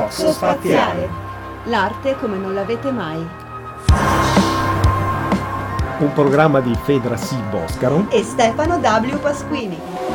Coxo Spaziale. L'arte come non l'avete mai. Un programma di Fedra C. Boscaro e Stefano W. Pasquini.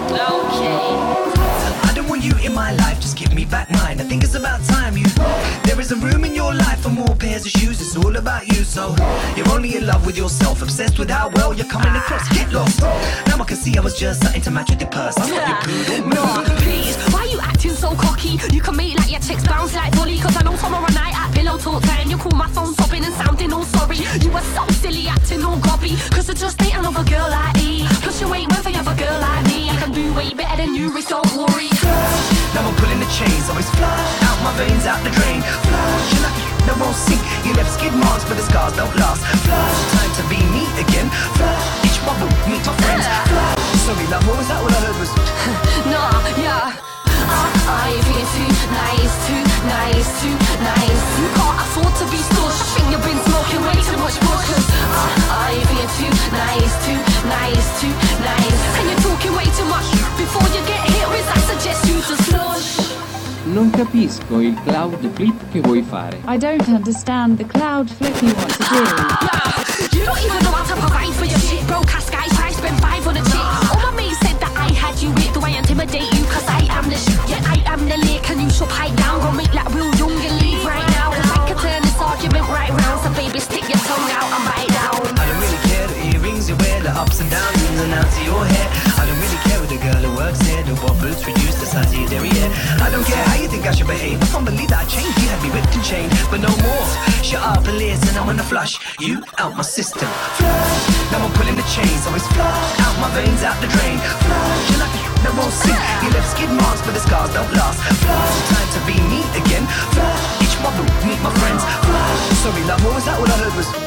You in my life, just give me back mine. I think it's about time you. There isn't room in your life for more pairs of shoes. It's all about you, so you're only in love with yourself, obsessed with how well you're coming across. Get lost. Now I can see I was just something to match with your purse. I'm not your poodle. No, please, why you acting so cocky? You can make like your chicks bounce like volley. Cause I know tomorrow night at pillow talk time you call my phone sobbing and sounding all sorry. You were so silly acting all gobby. Cause I just ain't another girl like me. Plus you ain't one for other girl like me. I can do way better than you, Rich, don't worry. Now I'm pulling the chains, always flush out my veins, out the drain. Flush, you're lucky, no won't sink. You left skid marks, but the scars don't last. Flush, time to be me again. Flush, each bubble, meet my friends. Flush, sorry love, what was that? All I heard was nah, yeah. I feel too nice, too nice, too nice. You can't afford to be stush. I think you've been smoking way too much bush. Cause I feel too nice, too nice, too nice. And you're talking way too much. Before you get hit with, I suggest you to slush. Non capisco il cloud flip che vuoi fare. I don't understand the cloud flip you want to do. You don't even know how to provide for your shit. Broke ass guys, I spend 5 on a chick. All my mates said that I had you with. Do I intimidate you? Cause I am the shit. Yeah, I am the lick. And you should pipe down. Go make like Will Young and leave right now. Cause I can turn this argument right round. So baby, stick your tongue out and bite down. I don't really care the earrings you wear, the ups and downs, ins and outs of your hair. I don't really care with the girl who works here, the what boots reduce the size of your derriere. I don't care how you think I should behave. I can't believe that I changed. You had me whipped and chained, but no more. Shut up and listen, I wanna flush you out my system. Flush, now I'm pulling the chains, always flush out my veins, out the drain. Flush, you're lucky, no won't sink. You left skid marks, but the scars don't last. Flush, time to be me again. Flush, each bubble, meet my friends. Flush, sorry love, what was that? All I heard was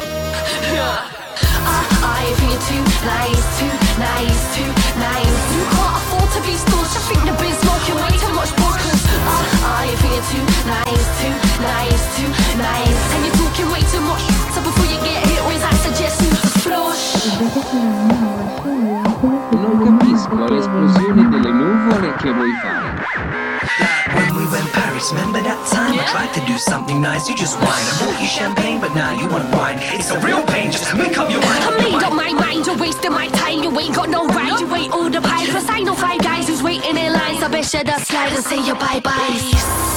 I feel too nice, too nice, too nice. You can't afford to be stush. I think you've been smoking way too much bush. Cause I feel too nice, too nice, too nice. And you're talking way too much. So before you get hit with, I suggest you to flush. Non capisco l'esplosione delle nuvole che vuoi fare. When we went Paris, remember that time? I tried to do something nice, you just whine. I bought you champagne, but now you want wine. It's a real pain, just make up your mind. I made up my mind, you're wasting my time. You ain't got no right, you ain't all the pie. Cause I know 5 guys who's waiting in line. So bet you just slide and say your bye-byes.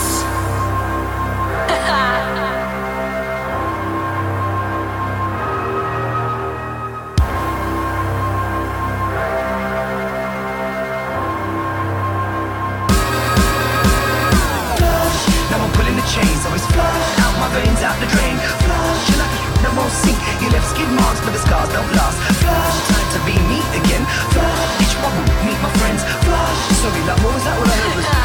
Chains, always flush out my veins, out the drain. Flush, you're lucky, no won't sink. You left skid marks, but the scars don't last. Flush, time to be me again. Flush, each bubble, meet my friends. Flush, sorry love, what was that? All I heard was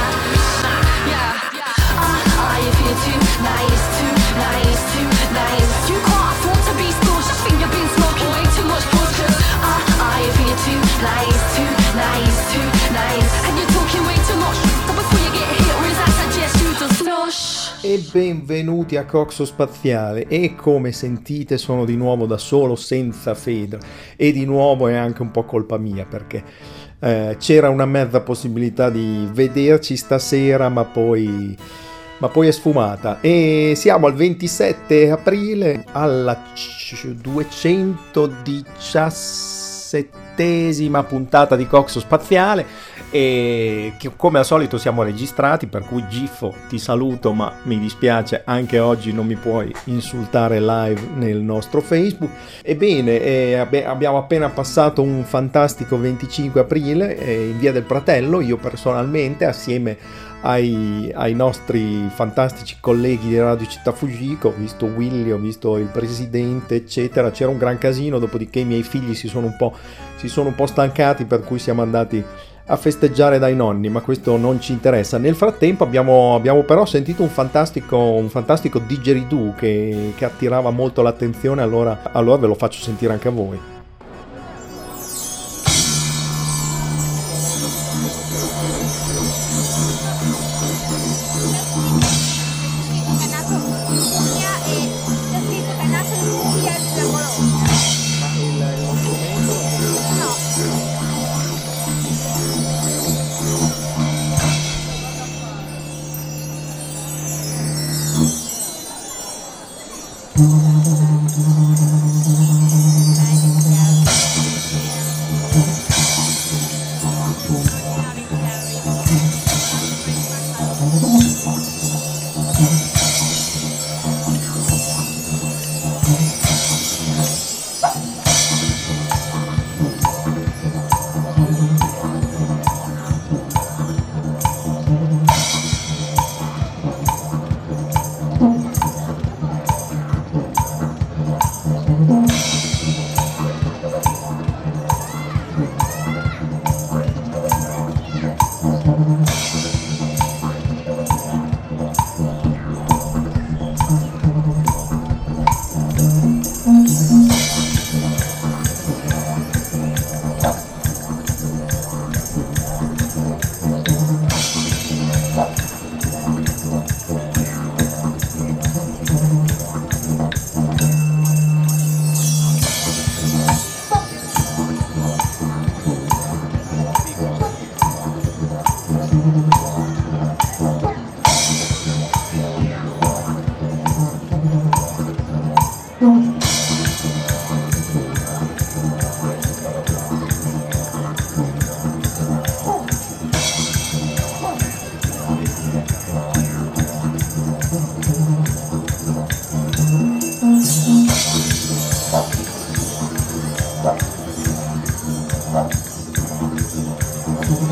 I feel too nice, too nice, too nice. You can't afford to be stush. I think you've been smoking way too much bush. I feel too nice, too nice, too nice. And you're talking way too much. So before you get hit with, I suggest you to slush. e benvenuti a Coxo Spaziale. E come sentite sono di nuovo da solo, senza Fedra, e di nuovo è anche un po' colpa mia perché c'era una mezza possibilità di vederci stasera ma poi è sfumata. E siamo al 27 aprile alla 217esima puntata di Coxo Spaziale, e che come al solito siamo registrati, per cui Giffo ti saluto, ma mi dispiace, anche oggi non mi puoi insultare live nel nostro Facebook. Ebbene, abbiamo appena passato un fantastico 25 aprile in Via del Pratello, io personalmente assieme ai nostri fantastici colleghi di Radio Città Fugico, ho visto Willy, ho visto il presidente eccetera, c'era un gran casino, dopodiché i miei figli si sono un po' stancati, per cui siamo andati a festeggiare dai nonni, ma questo non ci interessa. Nel frattempo abbiamo però sentito un fantastico didgeridoo che attirava molto l'attenzione, allora ve lo faccio sentire anche a voi.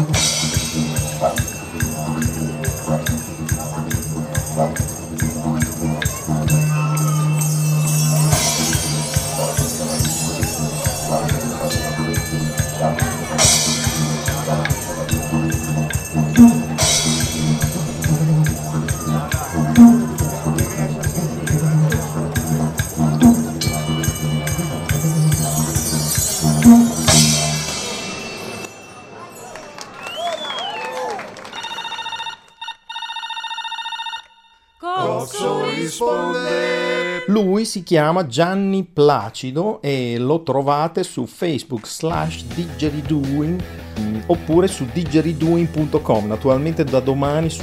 Lui si chiama Gianni Placido e lo trovate su Facebook /Didgeridooing oppure su didgeridooing.com. Naturalmente da domani su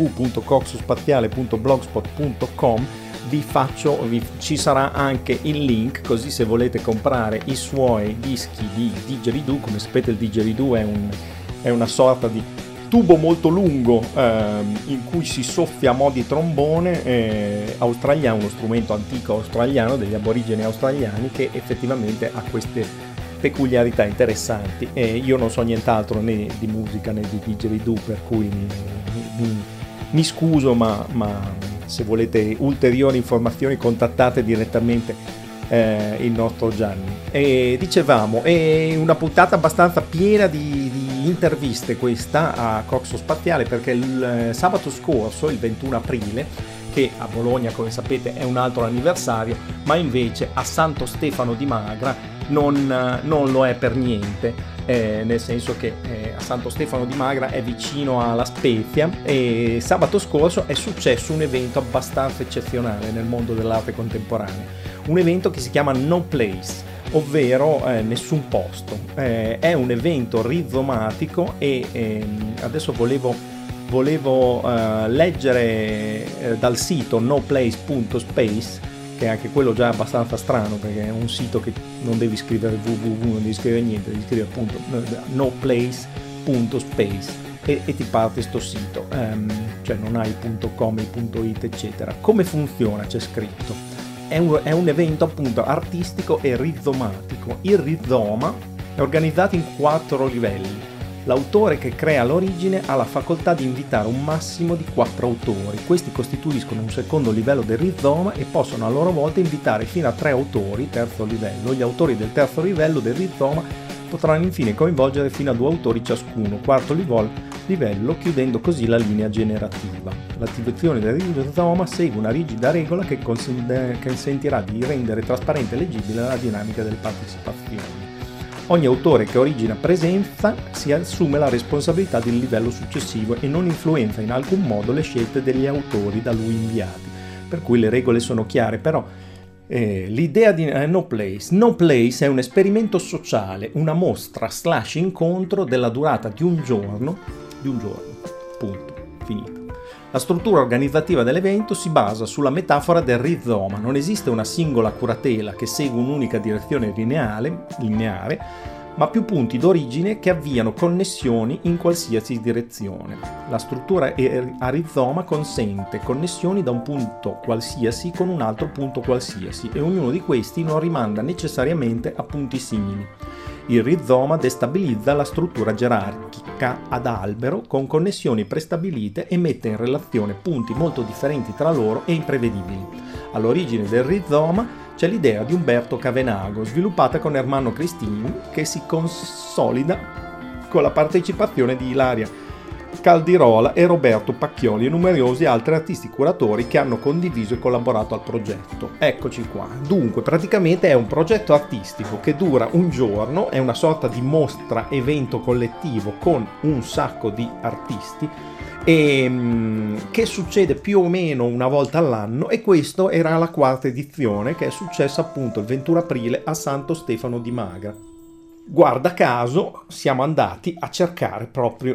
www.coxospaziale.blogspot.com ci sarà anche il link, così se volete comprare i suoi dischi di didgeridoo. Come sapete il didgeridoo è una sorta di tubo molto lungo in cui si soffia a mo' di trombone australiano, uno strumento antico australiano degli aborigeni australiani che effettivamente ha queste peculiarità interessanti. Io non so nient'altro né di musica né di didgeridoo, per cui mi scuso, ma se volete ulteriori informazioni contattate direttamente il nostro Gianni. E dicevamo, è una puntata abbastanza piena di interviste questa a Coxo Spaziale, perché il sabato scorso, il 21 aprile, che a Bologna come sapete è un altro anniversario, ma invece a Santo Stefano di Magra non lo è per niente, nel senso che a Santo Stefano di Magra è vicino alla Spezia, e sabato scorso è successo un evento abbastanza eccezionale nel mondo dell'arte contemporanea, un evento che si chiama No Place, ovvero nessun posto. È un evento rizomatico e adesso volevo leggere dal sito noplace.space, che è anche quello già abbastanza strano perché è un sito che non devi scrivere www, non devi scrivere niente, devi scrivere appunto noplace.space e ti parte sto sito, cioè non hai .com, .it eccetera. Come funziona? C'è scritto. È un evento appunto artistico e rizomatico. Il rizoma è organizzato in 4 livelli. L'autore che crea l'origine ha la facoltà di invitare un massimo di 4 autori. Questi costituiscono un secondo livello del rizoma e possono a loro volta invitare fino a 3 autori, terzo livello. Gli autori del terzo livello del rizoma potranno infine coinvolgere fino a 2 autori ciascuno, quarto livello, chiudendo così la linea generativa. L'attivazione del rizoma segue una rigida regola che consentirà di rendere trasparente e leggibile la dinamica delle partecipazioni. Ogni autore che origina presenza si assume la responsabilità del livello successivo e non influenza in alcun modo le scelte degli autori da lui inviati, per cui le regole sono chiare. Però l'idea di No Place è un esperimento sociale, una mostra / incontro della durata di un giorno, punto, finito. La struttura organizzativa dell'evento si basa sulla metafora del rizoma. Non esiste una singola curatela che segue un'unica direzione lineare, ma più punti d'origine che avviano connessioni in qualsiasi direzione. La struttura a rizoma consente connessioni da un punto qualsiasi con un altro punto qualsiasi, e ognuno di questi non rimanda necessariamente a punti simili. Il rizoma destabilizza la struttura gerarchica ad albero con connessioni prestabilite e mette in relazione punti molto differenti tra loro e imprevedibili. All'origine del rizoma c'è l'idea di Umberto Cavenago, sviluppata con Ermanno Cristini, che si consolida con la partecipazione di Ilaria Caldirola e Roberto Pacchioli e numerosi altri artisti curatori che hanno condiviso e collaborato al progetto. Eccoci qua. Dunque, praticamente è un progetto artistico che dura un giorno, è una sorta di mostra evento collettivo con un sacco di artisti e che succede più o meno una volta all'anno, e questo era la 4ª edizione, che è successa appunto il 21 aprile a Santo Stefano di Magra. Guarda caso siamo andati a cercare proprio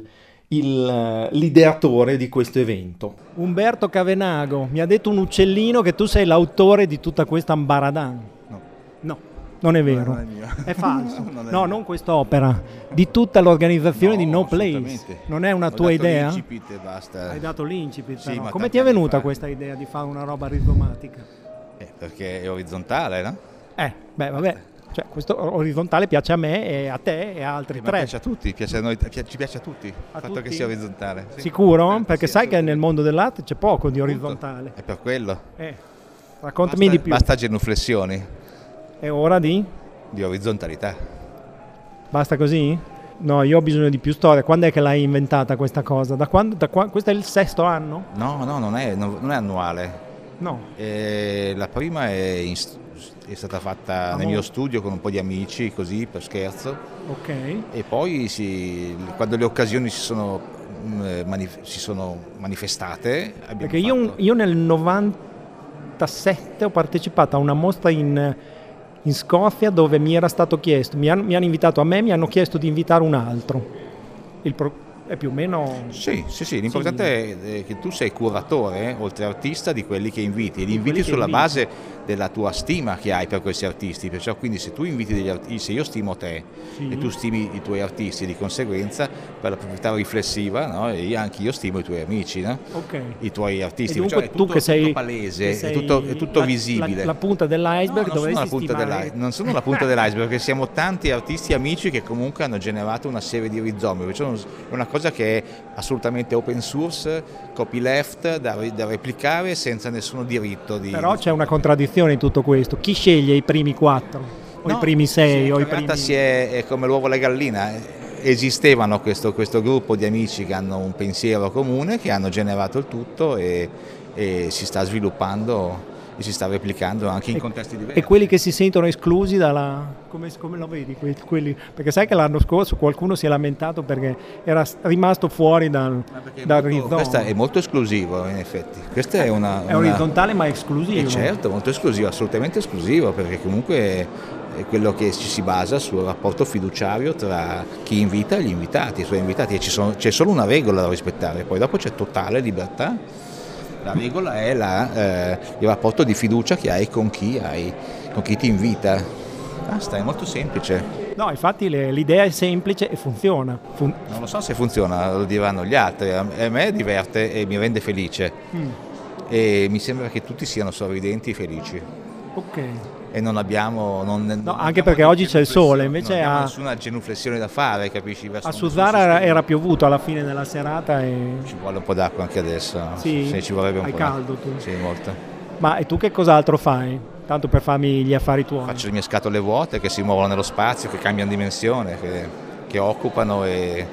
l'ideatore di questo evento. Umberto Cavenago, mi ha detto un uccellino che tu sei l'autore di tutta questa ambaradan. No, non è vero. Non è mio. È falso. Non non quest'opera, di tutta l'organizzazione di No Place. Non è una tua idea? L'incipit e basta. Hai dato l'incipit, Sì, però. ma Come tanti ti è anni venuta fa. questa idea di fare una roba rizomatica? Perché è orizzontale, no? Vabbè. Cioè, questo orizzontale piace a me e a te e a altri Ma tre. piace a tutti, piace a noi, ci piace a tutti il fatto tutti? che sia orizzontale. Sì. Sicuro? Perché Sì, sai che assolutamente. nel mondo dell'arte c'è poco di Appunto, orizzontale. È per quello. Raccontami di più. Basta genuflessioni È ora di? di orizzontalità. Basta così? No, io ho bisogno di più storia. Quando è che l'hai inventata questa cosa? Questo è il 6º anno? No, non è annuale. No. La prima è stata fatta nel mio studio con un po' di amici, così per scherzo, Ok. e poi quando le occasioni si sono manifestate abbiamo Perché io nel 97 ho partecipato a una mostra in Scozia dove mi era stato chiesto, mi hanno invitato a me, mi hanno chiesto di invitare un altro. È più o meno... Sì, l'importante è che tu sei curatore, oltre artista, di quelli che inviti, e li inviti quelli che sulla inviti. base della tua stima che hai per questi artisti, perciò quindi se tu inviti degli artisti, se io stimo te e tu stimi i tuoi artisti, di conseguenza per la proprietà riflessiva, no? E anche io stimo i tuoi amici, no? Ok. I tuoi artisti, E dunque perciò è tu tutto, che sei tutto palese, che sei è tutto visibile. La punta dell'iceberg No, non sono dovresti la punta stimare. non sono la punta dell'iceberg, perché siamo tanti artisti amici che comunque hanno generato una serie di rizomi, perciò è una cosa che è assolutamente open source, copyleft, da replicare senza nessuno diritto di... Però c'è una contraddizione in tutto questo. Chi sceglie i primi 4? O i primi 6? O i in realtà primi... è come l'uovo e la gallina. Esistevano questo gruppo di amici che hanno un pensiero comune, che hanno generato il tutto e si sta sviluppando e si sta replicando anche in contesti diversi. E quelli che si sentono esclusi dalla... Come lo vedi? Quelli... Perché sai che l'anno scorso qualcuno si è lamentato perché era rimasto fuori dal rizoma. Questo è molto esclusivo, in effetti. Questa è È orizzontale ma è esclusivo. Certo, molto esclusivo, assolutamente esclusivo, perché comunque è quello che ci si basa sul rapporto fiduciario tra chi invita e gli invitati, i suoi invitati, e c'è solo una regola da rispettare, poi dopo c'è totale libertà. La regola è il rapporto di fiducia che hai con chi ti invita. Basta, è molto semplice. No, infatti l'idea è semplice e funziona. Non lo so se funziona, lo diranno gli altri. A me diverte e mi rende felice. E mi sembra che tutti siano sorridenti e felici. Ok. E non abbiamo... No, anche perché oggi c'è il sole, invece non abbiamo nessuna genuflessione da fare, capisci? A Suzzara era piovuto alla fine della serata e... Ci vuole un po' d'acqua anche adesso. Sì, ci vorrebbe un hai po'. caldo tu. Sì, molto. Ma e tu che cos'altro fai? Tanto per farmi gli affari tuoi. Faccio le mie scatole vuote che si muovono nello spazio, che cambiano dimensione, che occupano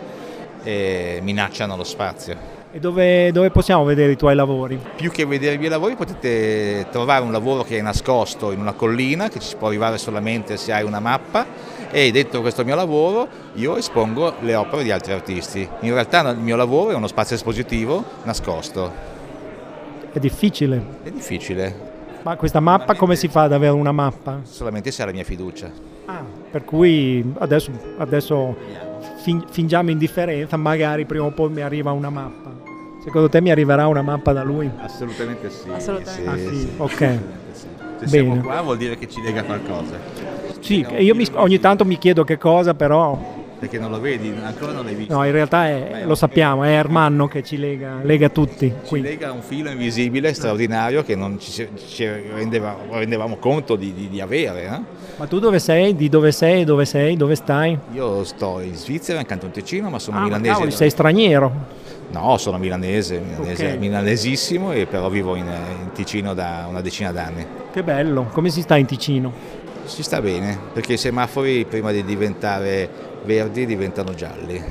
e minacciano lo spazio. E dove possiamo vedere i tuoi lavori? Più che vedere i miei lavori potete trovare un lavoro che è nascosto in una collina, che ci si può arrivare solamente se hai una mappa, e dentro questo mio lavoro io espongo le opere di altri artisti. In realtà il mio lavoro è uno spazio espositivo nascosto. È difficile. È difficile. Ma questa mappa come si fa ad avere una mappa? Solamente se ha la mia fiducia. Ah, per cui adesso fingiamo indifferenza, magari prima o poi mi arriva una mappa. Secondo te mi arriverà una mappa da lui? Assolutamente sì. Assolutamente. Sì. Ok. Se siamo Bene. qua vuol dire che ci lega qualcosa. Sì, io ogni tanto mi chiedo che cosa, però Perché non lo vedi, ancora non l'hai visto. no, in realtà lo sappiamo, è Ermanno che ci lega tutti. Ci Quindi. lega un filo invisibile straordinario che non ci rendevamo conto di avere. Ma tu dove sei? Di dove sei? Dove sei? Dove stai? Io sto in Svizzera, in Canton Ticino, ma sono Ma milanese. cavoli, sei straniero. No, sono milanese, Ok. milanesissimo, e però vivo in Ticino da una decina d'anni. Che bello, come si sta in Ticino? Si sta bene, perché i semafori prima di diventare verdi diventano gialli.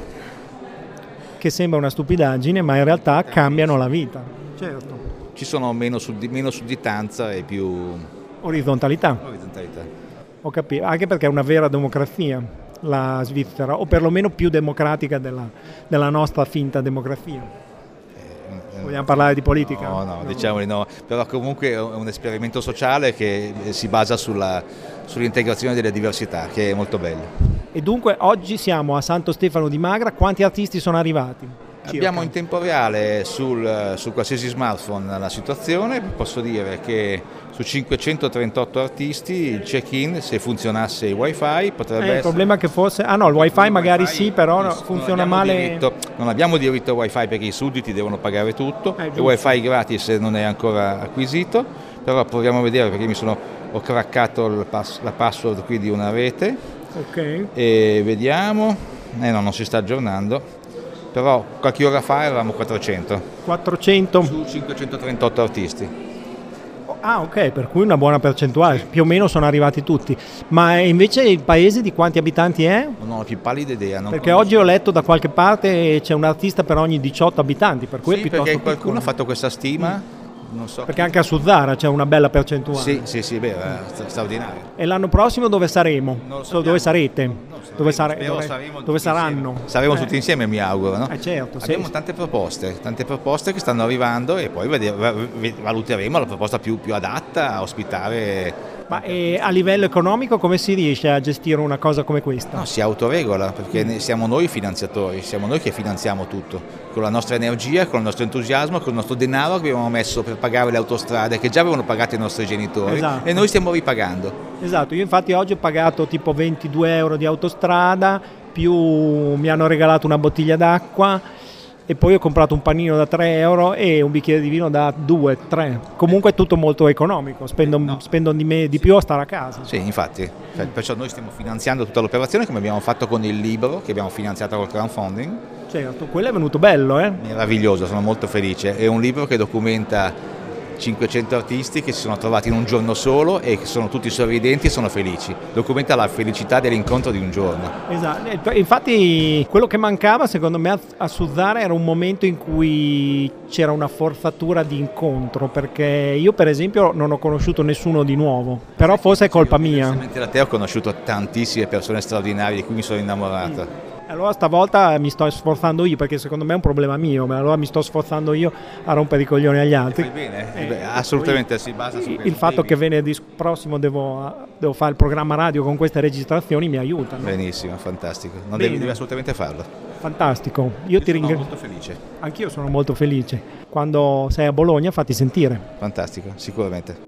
Che sembra una stupidaggine, ma in realtà cambiano la vita. Certo. Ci sono meno sudditanza e più Orizzontalità, orizzontalità. ho capito, anche perché è una vera democrazia la Svizzera, o perlomeno più democratica della nostra finta democrazia. Vogliamo parlare di politica? No, diciamo di no, però comunque è un esperimento sociale che si basa sull'integrazione delle diversità, che è molto bello. E dunque oggi siamo a Santo Stefano di Magra, quanti artisti sono arrivati? Abbiamo in tempo reale su qualsiasi smartphone la situazione. Posso dire che su 538 artisti il check-in, se funzionasse il wifi, potrebbe essere... Il problema è che forse... Ah no, il wifi magari sì, però funziona male... Non abbiamo diritto al wifi perché i sudditi devono pagare tutto, il wifi gratis non è ancora acquisito, però proviamo a vedere perché ho craccato la password qui di una rete. Ok. E vediamo, no, non si sta aggiornando, però qualche ora fa eravamo 400 su 538 artisti. Ah, ok, per cui una buona percentuale, più o meno sono arrivati tutti. Ma invece il paese di quanti abitanti è? Non ho la più pallida idea. Perché oggi ho letto da qualche parte c'è un artista per ogni 18 abitanti, per cui è piuttosto perché qualcuno piccolo. ha fatto questa stima, non so. Perché anche a Suzzara c'è una bella percentuale. Sì, beh, straordinario. E l'anno prossimo dove saremo? Non lo sappiamo. Dove sarete? Dove saranno? Saremo tutti insieme, mi auguro, no? Certo, Abbiamo tante proposte che stanno arrivando e poi valuteremo la proposta più adatta a ospitare. Ma a livello economico come si riesce a gestire una cosa come questa? No, si autoregola perché siamo noi i finanziatori, siamo noi che finanziamo tutto, con la nostra energia, con il nostro entusiasmo, con il nostro denaro che abbiamo messo per pagare le autostrade che già avevano pagato i nostri genitori. Esatto. E noi stiamo ripagando. Esatto, io infatti oggi ho pagato tipo 22 euro di autostrada, più mi hanno regalato una bottiglia d'acqua e poi ho comprato un panino da 3 euro e un bicchiere di vino da 2-3. Comunque è tutto molto economico, spendo di più a stare a casa. Sì, infatti, perciò noi stiamo finanziando tutta l'operazione come abbiamo fatto con il libro che abbiamo finanziato col crowdfunding. Certo, quello è venuto bello, Meraviglioso, sono molto felice. È un libro che documenta 500 artisti che si sono trovati in un giorno solo e che sono tutti sorridenti e sono felici. Documenta la felicità dell'incontro di un giorno. Esatto, infatti quello che mancava secondo me a Suzzara era un momento in cui c'era una forzatura di incontro, perché io per esempio non ho conosciuto nessuno di nuovo, però forse è colpa mia. Diversamente da te ho conosciuto tantissime persone straordinarie di cui mi sono innamorato. Allora stavolta mi sto sforzando io, perché secondo me è un problema mio, ma allora mi sto sforzando io a rompere i coglioni agli altri. Fai bene, assolutamente si basa su il fatto che venerdì prossimo devo fare il programma radio con queste registrazioni mi aiuta. No? Benissimo, fantastico, devi assolutamente farlo. Fantastico, io ti ringrazio. Sono molto felice. Anch'io sono molto felice. Quando sei a Bologna fatti sentire. Fantastico, sicuramente.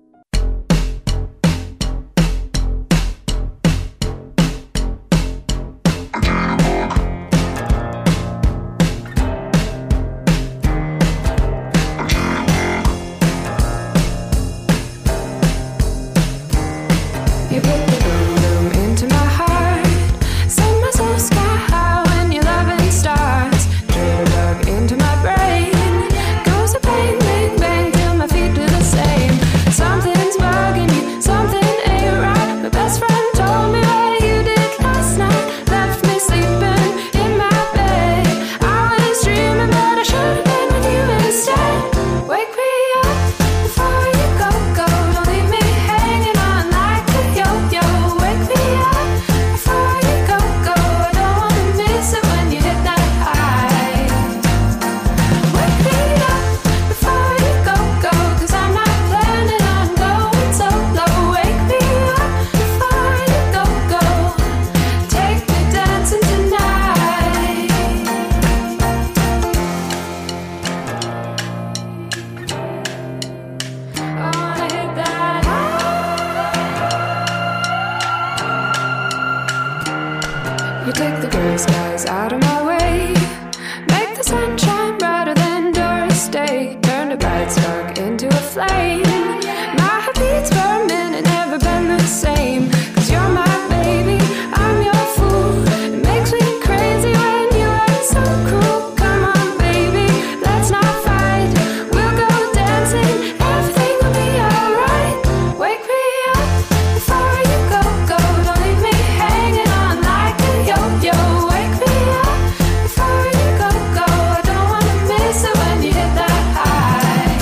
You take the gray skies out of my way, make the sunshine brighter than Doris Day, turn a bright spark into a flame. My heart beats for a minute, never been the same. 'Cause you're my baby, I'm your fool. It makes me crazy when you act so cruel. Come on baby, let's not fight. We'll go dancing, everything will be alright. Wake me up before you go. Don't leave me hanging on like a yo-yo. Wake me up before you go. I don't wanna miss it when you hit that high.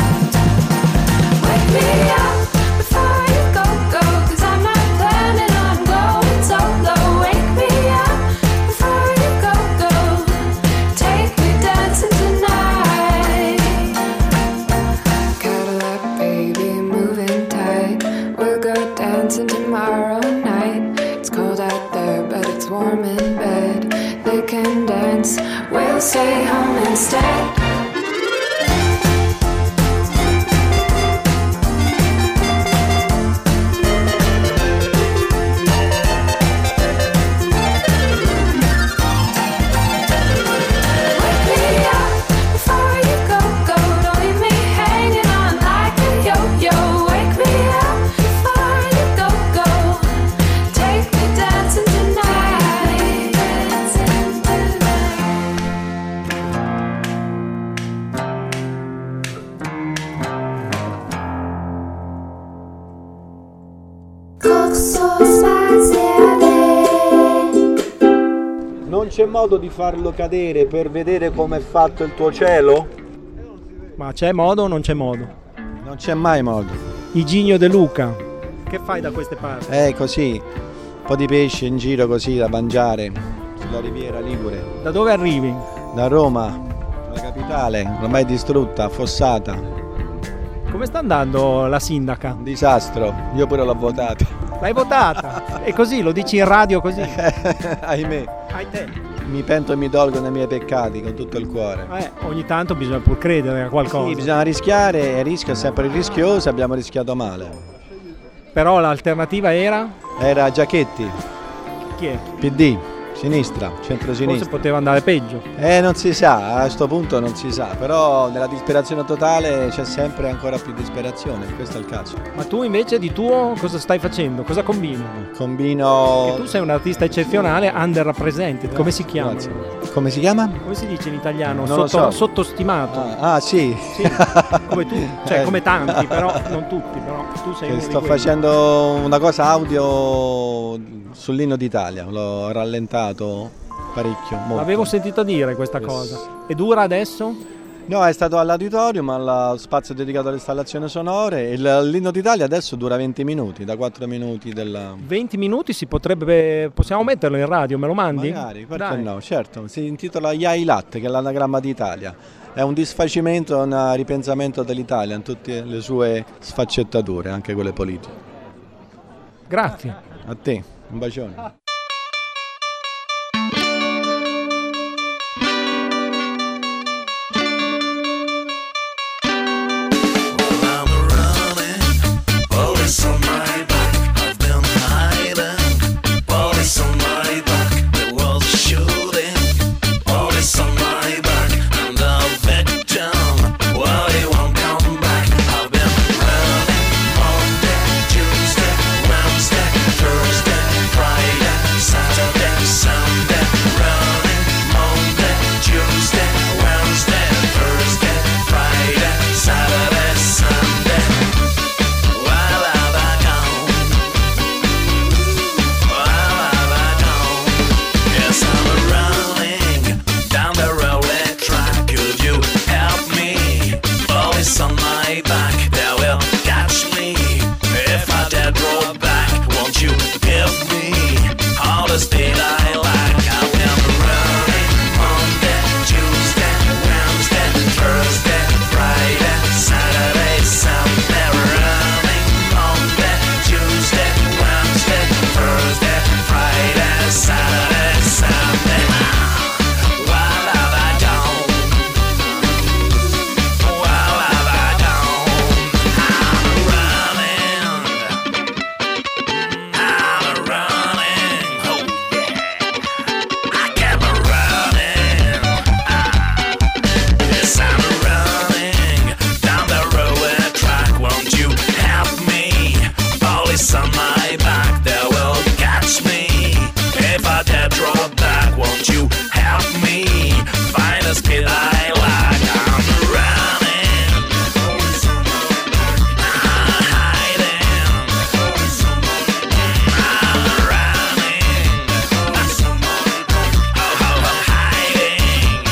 Wake me up before you go. 'Cause I'm not planning on going solo. Wake me up before you go. Take me dancing tonight. Cadillac baby, moving tight. We'll go dancing tomorrow night. It's cold out there, but it's warm in bed. They can dance, we'll stay home instead. Wake me up before you go. Don't leave me hanging on like a yo-yo. c'è modo di farlo cadere per vedere come è fatto il tuo cielo? Ma c'è modo o non c'è modo? Non c'è mai modo. Iginio De Luca, che fai da queste parti? Così, un po' di pesce in giro così da mangiare sulla riviera Ligure. Da dove arrivi? Da Roma, la capitale, ormai distrutta, affossata. Come sta andando la sindaca? Un disastro, io pure l'ho votata. L'hai votata? E così, lo dici in radio così? Ahimè. Hai te. Mi pento e mi dolgo nei miei peccati con tutto il cuore. Ogni tanto bisogna pur credere a qualcosa. Sì, bisogna rischiare, e il rischio è sempre rischioso, abbiamo rischiato male. Però l'alternativa era? Era Giachetti. Chi è? PD, sinistra, centro-sinistra. Forse poteva andare peggio. Non si sa, a questo punto non si sa, però nella disperazione totale c'è sempre ancora più disperazione, questo è il caso. Ma tu invece di tuo cosa stai facendo? Cosa combini? Combino... Perché tu sei un artista eccezionale, underrepresented, come si chiama? Grazie. Come si chiama? Come si dice in italiano? Non lo so. Sottostimato. Sì. Sì, come tu, cioè come tanti, però non tutti, però tu sei uno di sto quelli. facendo una cosa audio sull'inno d'Italia, l'ho rallentato parecchio, molto. Avevo sentito dire questa cosa. E dura adesso? No, è stato all'auditorium, allo spazio dedicato alle installazioni sonore. L'inno d'Italia adesso dura 20 minuti, da 4 minuti della... 20 minuti possiamo metterlo in radio, me lo mandi? Magari, perché no, certo. Si intitola Iai Latte, che è l'anagramma d'Italia. È un disfacimento, un ripensamento dell'Italia in tutte le sue sfaccettature, anche quelle politiche. Grazie. A te, un bacione. Police on my back, I've been hiding. Police on my back, the world's shooting. Police on my back, I'm the victim. Well, he won't come back. I've been running Monday, Tuesday, Wednesday, Thursday, Friday, Saturday, Sunday. Running Monday, Tuesday, Wednesday, Thursday, Friday, Saturday, Sunday. On my back, they will catch me. If I dare draw back, won't you give me all the speed I lack? I will running Monday, Tuesday, Wednesday, Thursday, Friday, Saturday, Sunday. Running Monday, Tuesday, Wednesday, Thursday, Friday, Saturday, Sunday. What have I done? On my back, they will catch me. If I dare draw back, won't you help me find the speed I lack? I'm running, I'm hiding, I'm running, I'm hiding,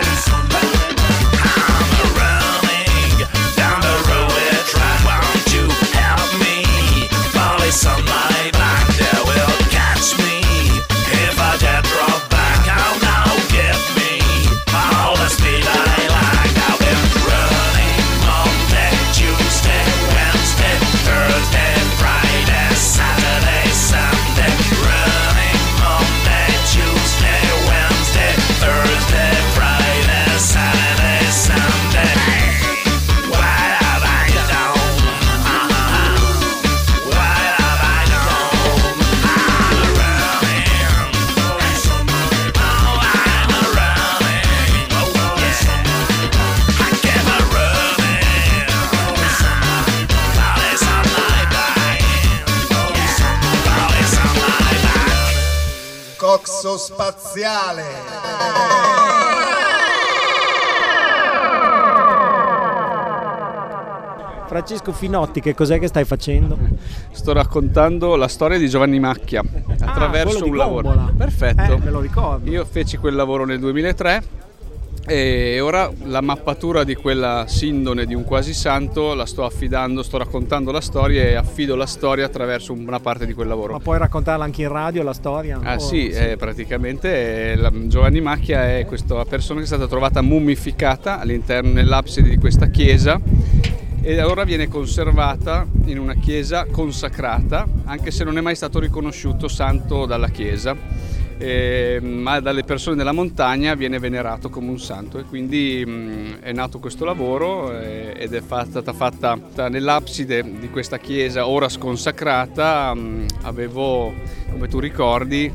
I'm running down the railway track. Won't you help me? Police on my back, they will catch me. If I dare drop back, I'll now give me all the speed I lack. I've been running Monday, Tuesday, Wednesday, Thursday, Friday, Saturday, Sunday. Running Monday, Tuesday, Wednesday, Thursday, Friday, Saturday, Sunday. What have I done? Coxo spaziale. Francesco Finotti, che cos'è che stai facendo? Sto raccontando la storia di Giovanni Macchia attraverso un lavoro. Gombola. Perfetto. Me lo ricordo. Io feci quel lavoro nel 2003 e ora la mappatura di quella sindone di un quasi santo la sto affidando, sto raccontando la storia e affido la storia attraverso una parte di quel lavoro. Ma puoi raccontarla anche in radio la storia? Sì. Praticamente Giovanni Macchia è questa persona che è stata trovata mummificata all'interno nell'abside di questa chiesa e ora viene conservata in una chiesa consacrata, anche se non è mai stato riconosciuto santo dalla chiesa. Ma dalle persone della montagna viene venerato come un santo e quindi è nato questo lavoro ed è stata fatta nell'abside di questa chiesa ora sconsacrata. Avevo, come tu ricordi,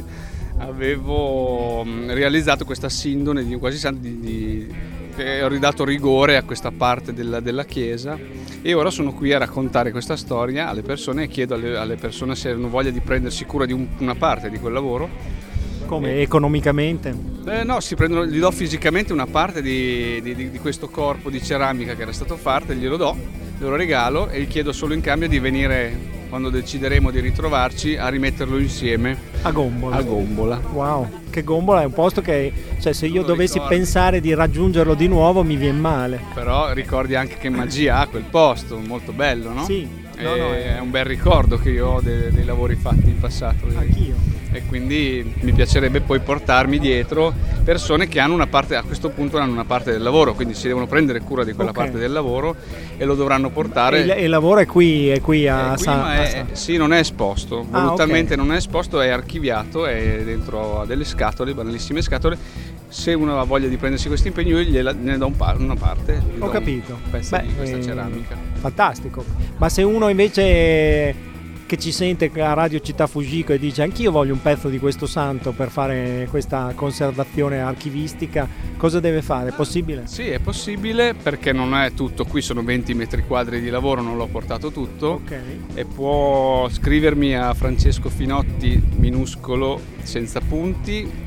avevo realizzato questa sindone di un quasi santo ho ridato rigore a questa parte della chiesa e ora sono qui a raccontare questa storia alle persone e chiedo alle persone se hanno voglia di prendersi cura di una parte di quel lavoro. Come economicamente? No, gli do fisicamente una parte di questo corpo di ceramica che era stato fatto e glielo regalo e gli chiedo solo in cambio di venire quando decideremo di ritrovarci a rimetterlo insieme a Gombola. Wow, che Gombola è un posto che, cioè, se io dovessi pensare di raggiungerlo di nuovo mi viene male. Però ricordi anche che magia ha quel posto, molto bello, no? Sì. È un bel ricordo che io ho dei lavori fatti in passato. Anch'io. E quindi mi piacerebbe poi portarmi dietro persone che hanno una parte, a questo punto hanno una parte del lavoro, quindi si devono prendere cura di quella parte del lavoro e lo dovranno portare. Il lavoro è qui a sì, non è esposto, volutamente non è esposto, è archiviato, è dentro a delle scatole, banalissime scatole. Se uno ha voglia di prendersi questo impegno io ne do una parte. Ho capito. Un pezzo di questa ceramica. Fantastico. Ma se uno invece che ci sente a Radio Città Fujiko e dice anch'io voglio un pezzo di questo santo per fare questa conservazione archivistica, cosa deve fare? È possibile? Sì, è possibile perché non è tutto, qui sono 20 metri quadri di lavoro, non l'ho portato tutto. E può scrivermi a Francesco Finotti minuscolo senza punti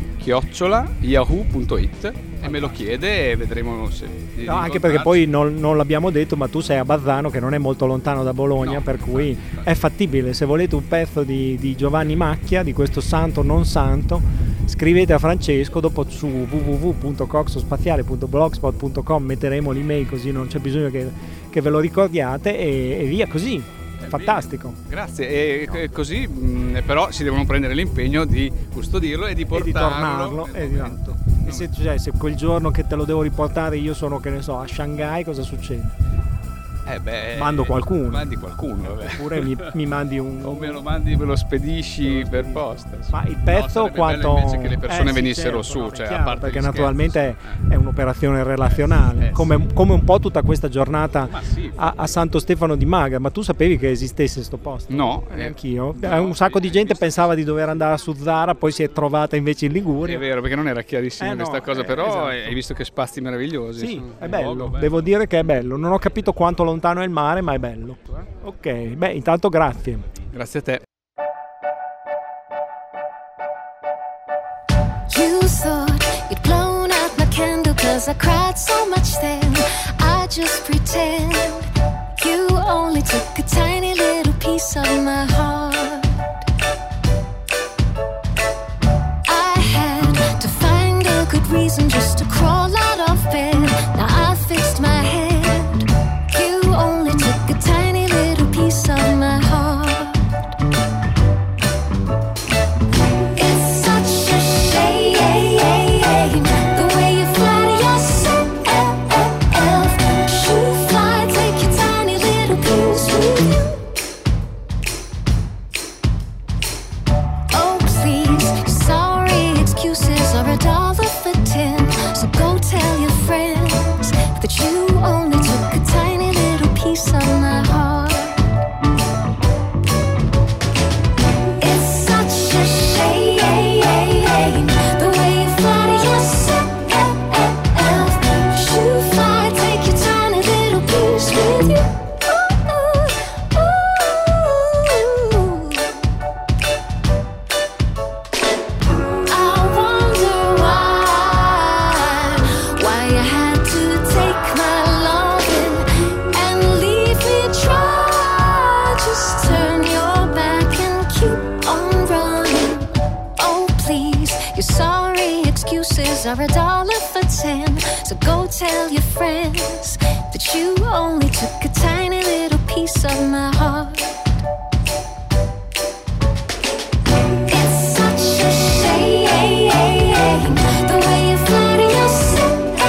@yahoo.it e me lo chiede e vedremo se anche perché poi non l'abbiamo detto, ma tu sei a Bazzano che non è molto lontano da Bologna, per cui è fattibile. Se volete un pezzo di Giovanni Macchia, di questo santo non santo, scrivete a Francesco, dopo su www.coxospaziale.blogspot.com metteremo l'email, così non c'è bisogno che ve lo ricordiate e via così. Fantastico. Grazie. E così però si devono prendere l'impegno di custodirlo e di portarlo. Esatto. E se quel giorno che te lo devo riportare io sono, che ne so, a Shanghai, cosa succede? Mando qualcuno. Mandi qualcuno, vabbè. Oppure mi mandi o me lo mandi, me lo spedisci per posta. Ma il pezzo quanto invece che le persone venissero su, no, cioè, chiaro, a parte perché gli naturalmente è un'operazione relazionale, come un po' tutta questa giornata a Santo Stefano di Maga. Ma tu sapevi che esistesse sto posto? No, neanch'io. Un sacco di gente pensava di dover andare a Suzzara, poi si è trovata invece in Liguria. È vero, perché non era chiarissima questa cosa, però esatto. Hai visto che spazi meravigliosi. Sì, è bello, devo dire che è bello. Non ho capito quanto lontano è il mare, ma è bello. Ok, intanto grazie. Grazie a te. You thought you'd blown out my candle 'cause I cried so much then. I just pretend you only took a tiny little piece of my heart. I had to find a good reason just to crawl out of bed. Now I fixed my head. You only took a tiny little piece of my heart. It's such a shame the way you flatter yourself. You fly, take your tiny little piece with you. Oh please, sorry excuses are $1 for 10. So go tell your friends that you only took a tiny little piece of my heart. It's such a shame the way you flatter yourself. You fly, take your tiny little piece with you. I wonder why are $1 for 10. So go tell your friends that you only took a tiny little piece of my heart. It's such a shame the way you flatter yourself.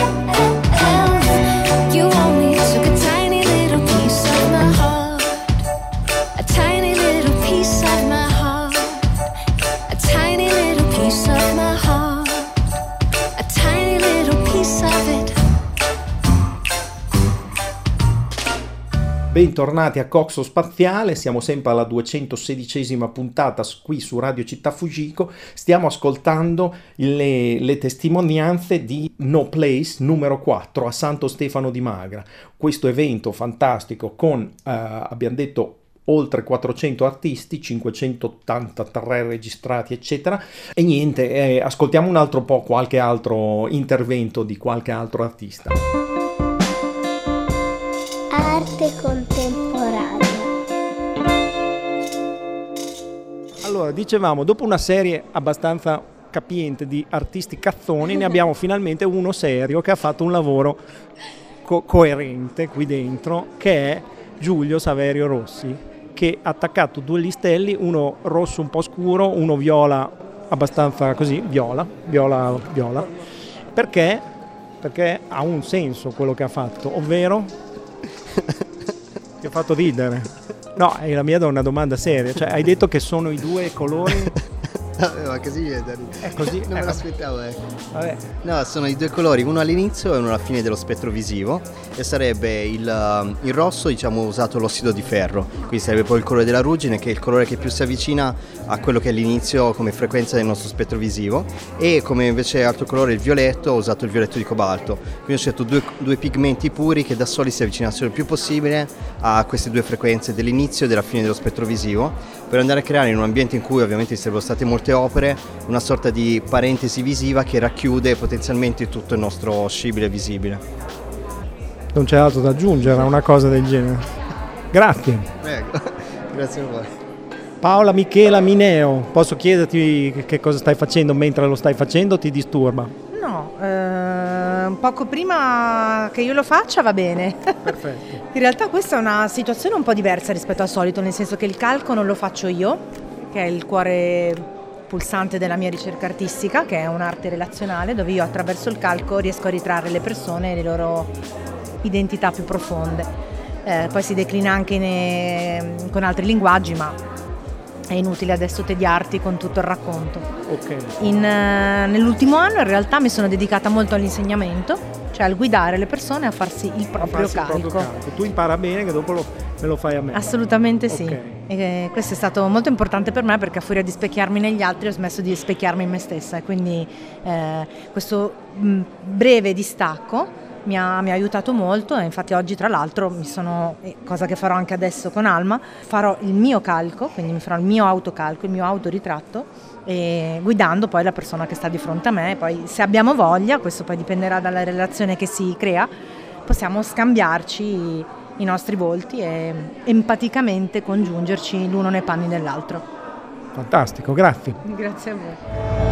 You only took a tiny little piece of my heart. A tiny little piece of my heart. A tiny little piece of my heart. A tiny little piece of it. Bentornati a Coxo Spaziale, siamo sempre alla 216esima puntata qui su Radio Città Fujiko. Stiamo ascoltando le testimonianze di No Place numero 4 a Santo Stefano di Magra. Questo evento fantastico con, abbiamo detto, oltre 400 artisti, 583 registrati, eccetera. E niente, ascoltiamo un altro po' qualche altro intervento di qualche altro artista. Arte contemporanea. Allora, dicevamo, dopo una serie abbastanza capiente di artisti cazzoni, ne abbiamo finalmente uno serio che ha fatto un lavoro coerente qui dentro, che è Giulio Saverio Rossi, che ha attaccato 2 listelli, uno rosso un po' scuro, uno viola abbastanza così, viola, perché ha un senso quello che ha fatto, ovvero ti ha fatto ridere. No, la mia è una domanda seria, cioè hai detto che sono i 2 colori. Ma così è così, non me l'aspettavo, Vabbè. No, sono i 2 colori, uno all'inizio e uno alla fine dello spettro visivo, e sarebbe il rosso, diciamo, usato l'ossido di ferro, quindi sarebbe poi il colore della ruggine, che è il colore che più si avvicina a quello che è l'inizio come frequenza del nostro spettro visivo, e come invece altro colore il violetto, ho usato il violetto di cobalto, quindi ho scelto due pigmenti puri che da soli si avvicinassero il più possibile a queste 2 frequenze dell'inizio e della fine dello spettro visivo, per andare a creare in un ambiente in cui ovviamente ci sarebbero state molte opere una sorta di parentesi visiva che racchiude potenzialmente tutto il nostro scibile visibile. Non c'è altro da aggiungere a una cosa del genere. Grazie. Prego. Grazie a voi. Paola Michela Mineo, posso chiederti che cosa stai facendo mentre lo stai facendo? Ti disturba? No, poco prima che io lo faccia va bene. Perfetto. In realtà questa è una situazione un po' diversa rispetto al solito, nel senso che il calco non lo faccio io, che è il cuore pulsante della mia ricerca artistica, che è un'arte relazionale dove io attraverso il calco riesco a ritrarre le persone e le loro identità più profonde. Poi si declina anche con altri linguaggi, ma è inutile adesso tediarti con tutto il racconto. Okay. Nell'ultimo anno in realtà mi sono dedicata molto all'insegnamento, cioè al guidare le persone a farsi il proprio calco. Tu impara bene che dopo me lo fai a me. Assolutamente sì. Okay. E questo è stato molto importante per me, perché a furia di specchiarmi negli altri ho smesso di specchiarmi in me stessa, e quindi questo breve distacco mi ha aiutato molto, e infatti oggi tra l'altro cosa che farò anche adesso con Alma, farò il mio calco, quindi mi farò il mio autocalco, il mio autoritratto, e guidando poi la persona che sta di fronte a me. Poi se abbiamo voglia, questo poi dipenderà dalla relazione che si crea, possiamo scambiarci i nostri volti e empaticamente congiungerci l'uno nei panni dell'altro. Fantastico, grazie. Grazie a voi.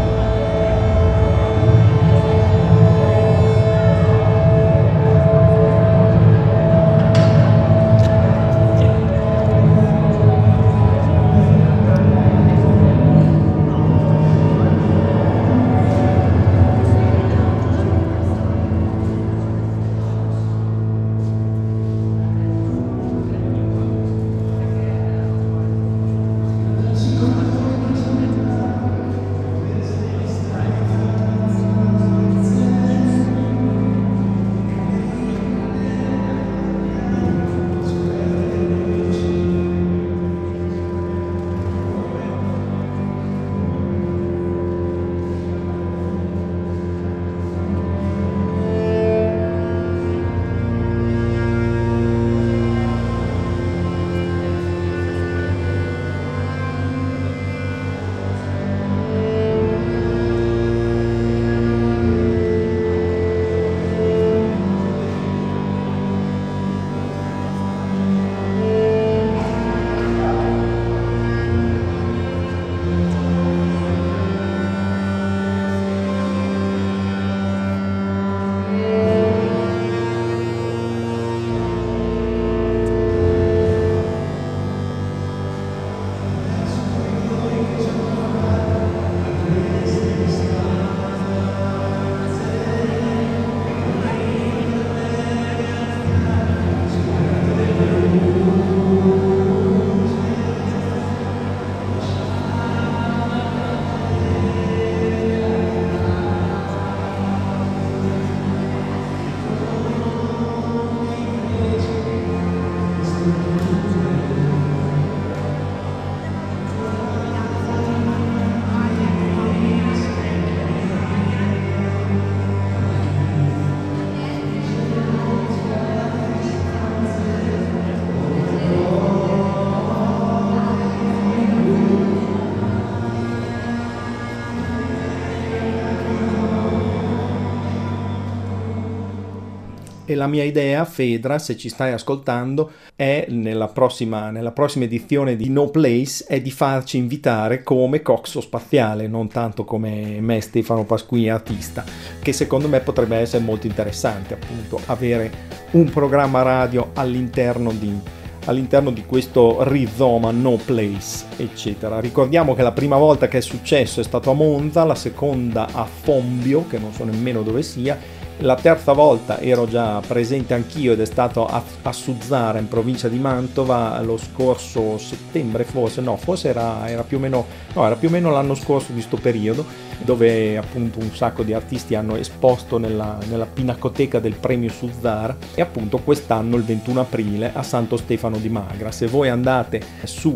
E la mia idea, Fedra, se ci stai ascoltando, è nella prossima edizione di No Place, è di farci invitare come Coxo Spaziale, non tanto come me, Stefano Pasqui, artista, che secondo me potrebbe essere molto interessante, appunto, avere un programma radio all'interno di questo rizoma No Place, eccetera. Ricordiamo che la prima volta che è successo è stato a Monza, la seconda a Fombio, che non so nemmeno dove sia, la terza volta ero già presente anch'io ed è stato a Suzzara, in provincia di Mantova, lo scorso settembre, forse era più o meno l'anno scorso di sto periodo, dove appunto un sacco di artisti hanno esposto nella pinacoteca del premio Suzzara, e appunto quest'anno il 21 aprile a Santo Stefano di Magra. Se voi andate su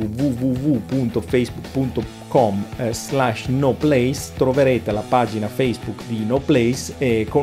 www.facebook.com/noplace troverete la pagina Facebook di No Place, e con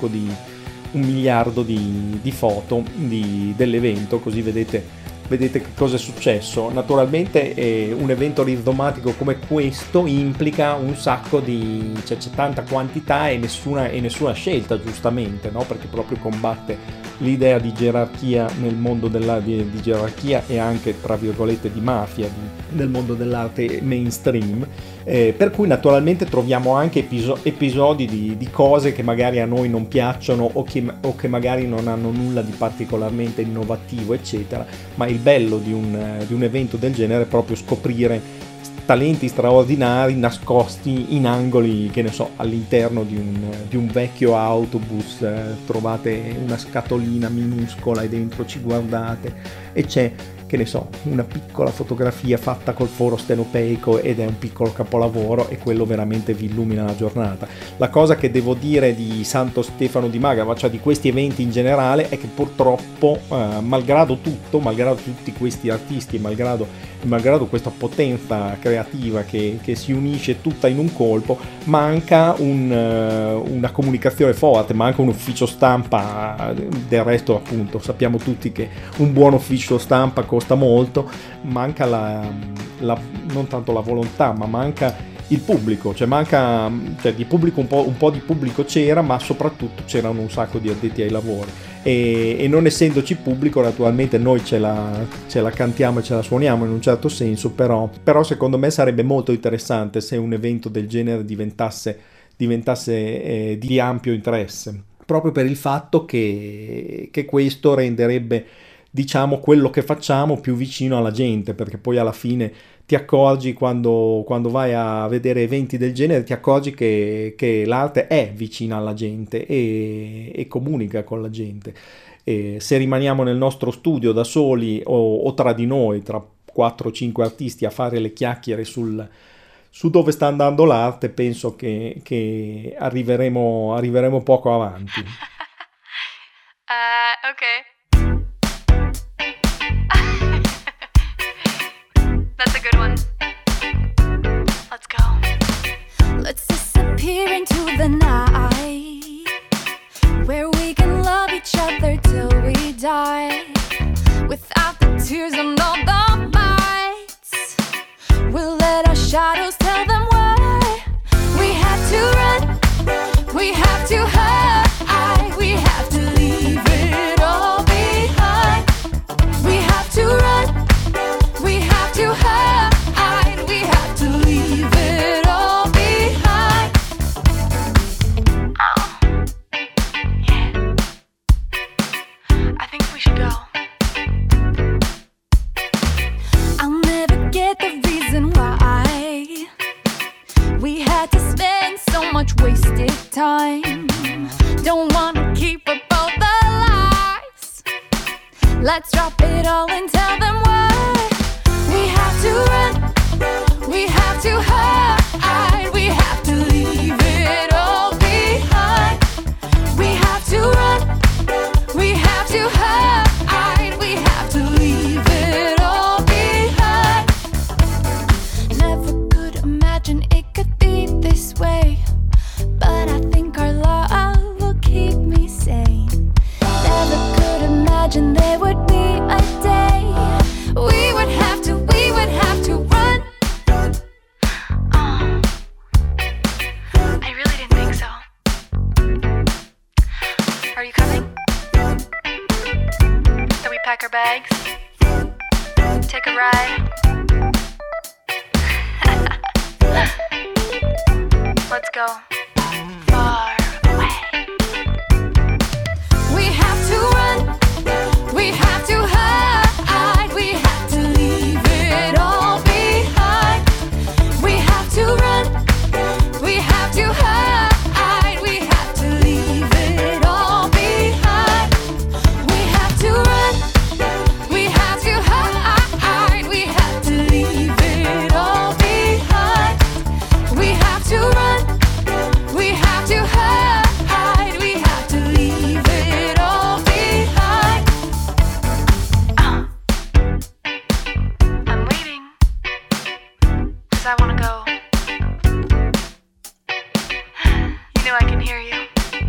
un miliardo di foto dell'evento, così vedete che cosa è successo. Naturalmente un evento rizomatico come questo implica un sacco c'è tanta quantità e nessuna scelta, giustamente, no? Perché proprio combatte l'idea di gerarchia nel mondo di gerarchia e anche, tra virgolette, di mafia nel mondo dell'arte mainstream, per cui naturalmente troviamo anche episodi di cose che magari a noi non piacciono o che magari non hanno nulla di particolarmente innovativo, eccetera, ma il bello di un evento del genere è proprio scoprire talenti straordinari nascosti in angoli, che ne so, all'interno di un vecchio autobus, trovate una scatolina minuscola e dentro ci guardate e c'è, che ne so, una piccola fotografia fatta col foro stenopeico ed è un piccolo capolavoro, e quello veramente vi illumina la giornata. La cosa che devo dire di Santo Stefano di Magra, cioè di questi eventi in generale, è che purtroppo malgrado tutti questi artisti, malgrado questa potenza creativa che si unisce tutta in un colpo, manca una comunicazione forte, manca un ufficio stampa. Del resto, appunto, sappiamo tutti che un buon ufficio stampa costa molto, manca non tanto la volontà, ma manca il pubblico, cioè di pubblico un po' di pubblico c'era, ma soprattutto c'erano un sacco di addetti ai lavori, e non essendoci pubblico, naturalmente noi ce la cantiamo e ce la suoniamo in un certo senso, però secondo me sarebbe molto interessante se un evento del genere diventasse di ampio interesse, proprio per il fatto che questo renderebbe, diciamo, quello che facciamo più vicino alla gente, perché poi alla fine ti accorgi, quando vai a vedere eventi del genere, ti accorgi che l'arte è vicina alla gente e comunica con la gente. E se rimaniamo nel nostro studio da soli o tra di noi, tra 4-5 artisti, a fare le chiacchiere su dove sta andando l'arte, penso che arriveremo poco avanti. Ok. That's a good one. Let's go. Let's disappear into the night, where we can love each other till we die, without the tears and all the fights. We'll let our shadows tell them why we have to run, we have to hide, we have to leave it all behind. We have to run, we have to hide, we have to leave it all behind. Oh. Yeah. I think we should go. I'll never get the reason why we had to spend so much wasted time. Don't wanna keep up all the lies. Let's drop it all and tell them why we have to run, we have to hide, we have to leave it all behind. We have to run, we have to hide, we have to leave it all behind. Never could imagine it could be this way, but I think our love will keep me sane. Never could imagine there would be a day we would have to run. pack our bags, take a ride. Let's go far away. We have to run, we have to hide, we have to leave it all behind. We have to run, we have to hide, we have to leave it all behind. We have to run, we have to hide, we have to leave it all behind. We have to run, we have to hide, we have to leave it all behind. I'm waiting, 'cause I wanna go. You know I can hear you.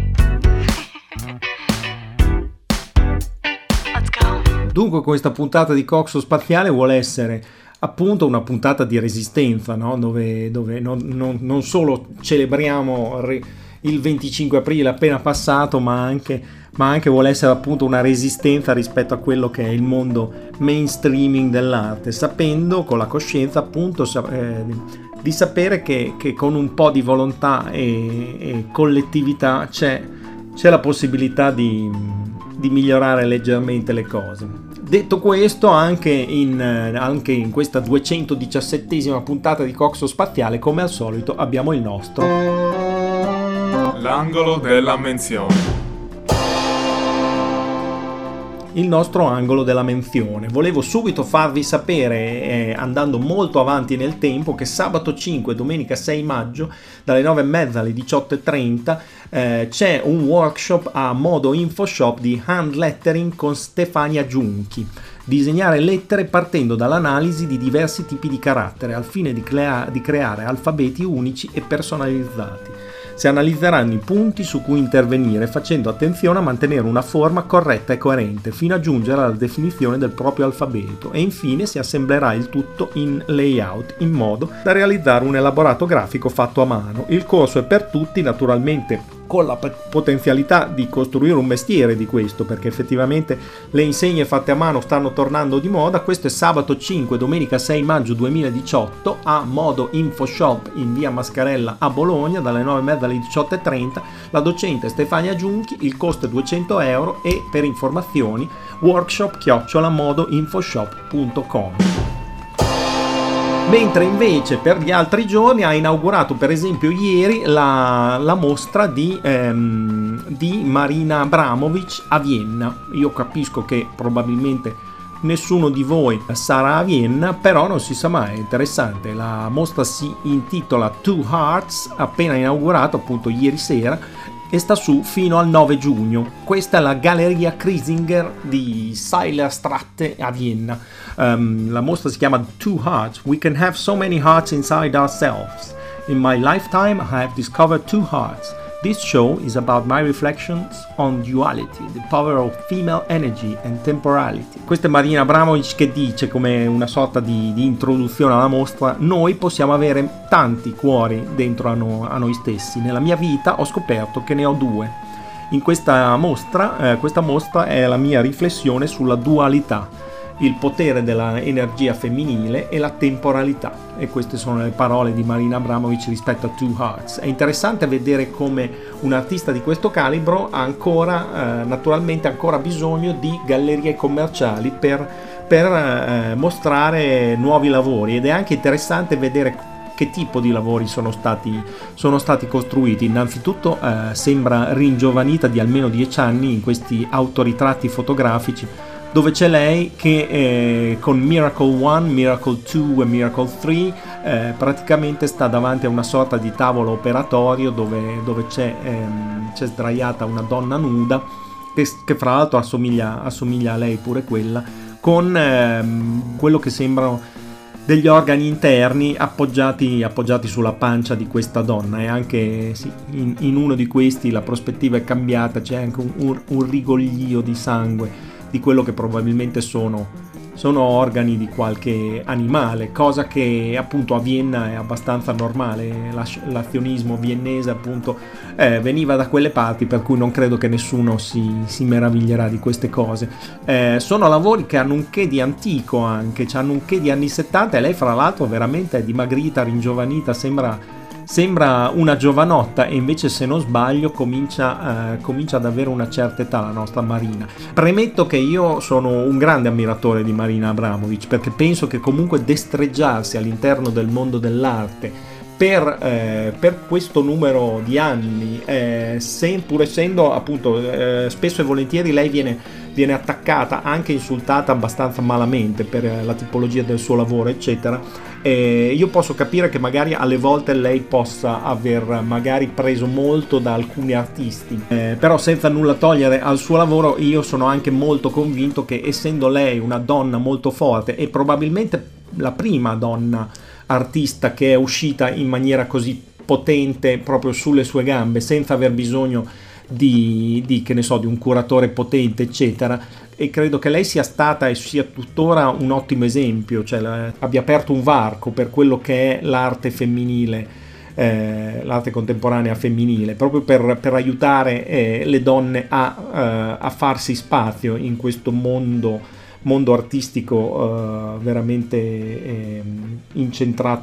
Let's go. Dunque questa puntata di Coxo Spaziale vuole essere appunto una puntata di resistenza, no? dove non solo celebriamo il 25 aprile appena passato, ma anche vuole essere appunto una resistenza rispetto a quello che è il mondo mainstreaming dell'arte, sapendo, con la coscienza appunto di sapere che con un po' di volontà e collettività c'è la possibilità di migliorare leggermente le cose. Detto questo, anche in questa 217esima puntata di Coxo Spaziale, come al solito, abbiamo il nostro l'angolo della menzione. Il nostro angolo della menzione. Volevo subito farvi sapere, andando molto avanti nel tempo, che sabato 5 e domenica 6 maggio dalle 9:30 alle 18:30 c'è un workshop a Modo Infoshop di hand lettering con Stefania Giunchi. Disegnare lettere partendo dall'analisi di diversi tipi di carattere al fine di creare alfabeti unici e personalizzati. Si analizzeranno i punti su cui intervenire, facendo attenzione a mantenere una forma corretta e coerente fino a giungere alla definizione del proprio alfabeto, e infine si assemblerà il tutto in layout in modo da realizzare un elaborato grafico fatto a mano. Il corso è per tutti, naturalmente con la potenzialità di costruire un mestiere di questo, perché effettivamente le insegne fatte a mano stanno tornando di moda. Questo è sabato 5, domenica 6 maggio 2018 a Modo Infoshop in via Mascarella a Bologna dalle 9:30 alle 18:30. La docente Stefania Giunchi, il costo è €200 e per informazioni workshop@modoinfoshop.com. Mentre invece per gli altri giorni ha inaugurato, per esempio ieri, la mostra di Marina Abramovic a Vienna. Io capisco che probabilmente nessuno di voi sarà a Vienna, però non si sa mai, è interessante. La mostra si intitola Two Hearts, appena inaugurato appunto ieri sera, e sta su fino al 9 giugno. Questa è la Galleria Krisinger di Seilerstraße a Vienna. La mostra si chiama Two Hearts. We can have so many hearts inside ourselves. In my lifetime I have discovered two hearts. This show is about my reflections on duality, the power of female energy and temporality. Questa è Marina Abramovic che dice, come una sorta di introduzione alla mostra: noi possiamo avere tanti cuori dentro a noi stessi. Nella mia vita ho scoperto che ne ho due. In questa mostra è la mia riflessione sulla dualità, il potere della energia femminile e la temporalità, e queste sono le parole di Marina Abramovic rispetto a Two Hearts. È interessante vedere come un artista di questo calibro ha naturalmente ancora bisogno di gallerie commerciali per mostrare nuovi lavori, ed è anche interessante vedere che tipo di lavori sono stati costruiti. Innanzitutto sembra ringiovanita di almeno 10 anni in questi autoritratti fotografici, dove c'è lei che con Miracle 1, Miracle 2 e Miracle 3 praticamente sta davanti a una sorta di tavolo operatorio dove c'è sdraiata una donna nuda che fra l'altro assomiglia a lei pure quella, con quello che sembrano degli organi interni appoggiati sulla pancia di questa donna, e anche in uno di questi la prospettiva è cambiata, c'è anche un rigoglio di sangue di quello che probabilmente sono organi di qualche animale, cosa che appunto a Vienna è abbastanza normale. L'azionismo viennese appunto veniva da quelle parti, per cui non credo che nessuno si meraviglierà di queste cose. Sono lavori che hanno un che di antico, anche hanno un che di anni 70, e lei fra l'altro veramente è dimagrita, ringiovanita, sembra una giovanotta, e invece, se non sbaglio, comincia ad avere una certa età la nostra Marina. Premetto che io sono un grande ammiratore di Marina Abramović, perché penso che comunque destreggiarsi all'interno del mondo dell'arte per questo numero di anni, pur essendo appunto spesso e volentieri lei viene attaccata, anche insultata abbastanza malamente per la tipologia del suo lavoro, eccetera. Io posso capire che magari alle volte lei possa aver magari preso molto da alcuni artisti, però senza nulla togliere al suo lavoro, io sono anche molto convinto che, essendo lei una donna molto forte e probabilmente la prima donna artista che è uscita in maniera così potente proprio sulle sue gambe, senza aver bisogno di che ne so, di un curatore potente, eccetera, e credo che lei sia stata e sia tuttora un ottimo esempio, cioè abbia aperto un varco per quello che è l'arte femminile, l'arte contemporanea femminile, proprio per aiutare le donne a farsi spazio in questo mondo artistico veramente incentrato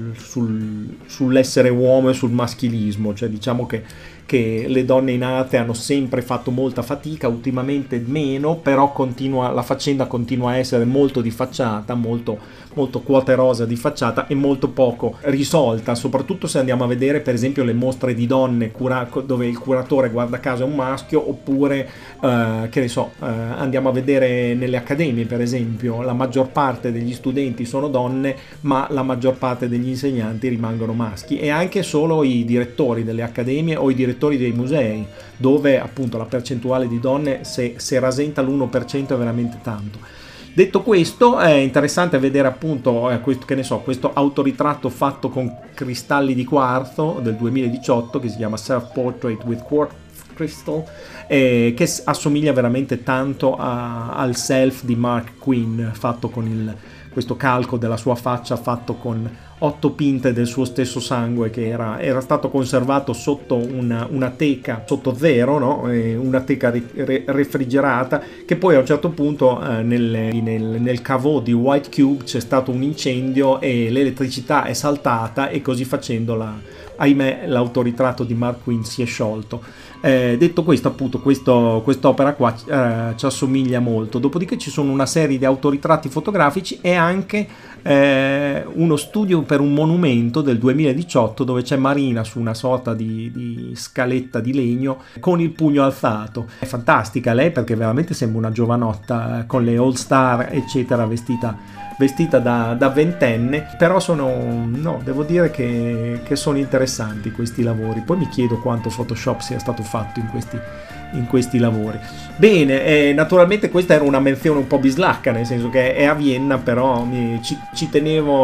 sull'essere uomo e sul maschilismo. Cioè, diciamo che le donne in arte hanno sempre fatto molta fatica, ultimamente meno, però la faccenda continua a essere molto di facciata, molto quote rosa di facciata, e molto poco risolta, soprattutto se andiamo a vedere per esempio le mostre di donne dove il curatore, guarda caso, è un maschio, oppure che ne so, andiamo a vedere nelle accademie per esempio, la maggior parte degli studenti sono donne, ma la maggior parte degli insegnanti rimangono maschi, e anche solo i direttori delle accademie o i direttori dei musei, dove appunto la percentuale di donne, se rasenta l'1%, è veramente tanto. Detto questo, è interessante vedere appunto questo autoritratto fatto con cristalli di quarzo del 2018, che si chiama Self Portrait with Quartz Crystal, che assomiglia veramente tanto al self di Mark Quinn, fatto con questo calco della sua faccia fatto con 8 pinte del suo stesso sangue, che era stato conservato sotto una teca sotto zero, no? Una teca refrigerata, che poi a un certo punto nel caveau di White Cube c'è stato un incendio e l'elettricità è saltata, e così facendo ahimè l'autoritratto di Mark Quinn si è sciolto. Detto questo, appunto, quest'opera qua ci assomiglia molto. Dopodiché ci sono una serie di autoritratti fotografici e anche uno studio per un monumento del 2018, dove c'è Marina su una sorta di scaletta di legno con il pugno alzato. È fantastica lei, perché veramente sembra una giovanotta con le all star eccetera, vestita da ventenne, però devo dire che sono interessanti questi lavori. Poi mi chiedo quanto Photoshop sia stato fatto in questi lavori. Bene, naturalmente questa era una menzione un po' bislacca, nel senso che è a Vienna, però ci tenevo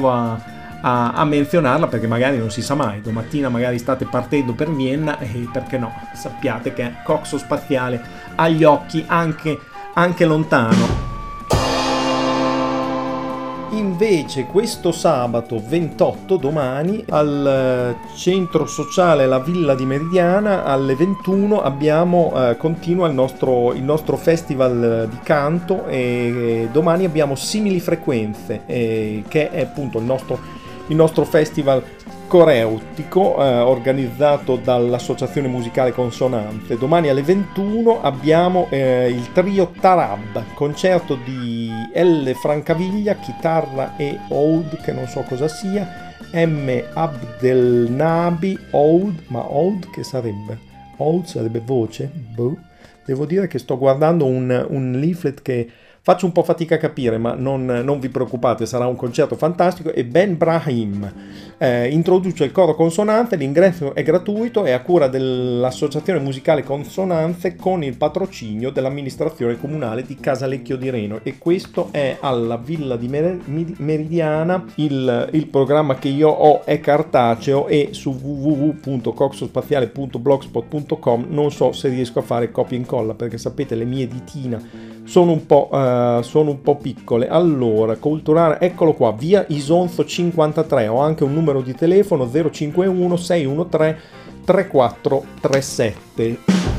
a menzionarla, perché magari non si sa mai, domattina magari state partendo per Vienna, e perché no, sappiate che Coxo Spaziale ha gli occhi anche lontano. Invece questo sabato 28, domani, al centro sociale La Villa di Meridiana alle 21 continua il nostro festival di canto, e domani abbiamo Simili Frequenze, che è appunto il nostro festival coreutico organizzato dall'Associazione Musicale Consonanze. Domani alle 21 abbiamo il trio Tarab, concerto di L. Francaviglia, chitarra e oud, che non so cosa sia, M. Abdelnabi, oud, ma oud che sarebbe? Oud sarebbe voce? Boh. Devo dire che sto guardando un leaflet che faccio un po' fatica a capire, ma non vi preoccupate, sarà un concerto fantastico. E Ben Brahim introduce il coro Consonanze, l'ingresso è gratuito, è a cura dell'Associazione Musicale Consonanze, con il patrocinio dell'amministrazione comunale di Casalecchio di Reno, e questo è alla Villa di Meridiana. Il programma che io ho è cartaceo, e su www.coxospaziale.blogspot.com non so se riesco a fare copia e incolla, perché sapete le mie ditina sono un po' sono un po' piccole. Allora, culturale, eccolo qua, via Isonzo 53, ho anche un numero di telefono 051 613 3437.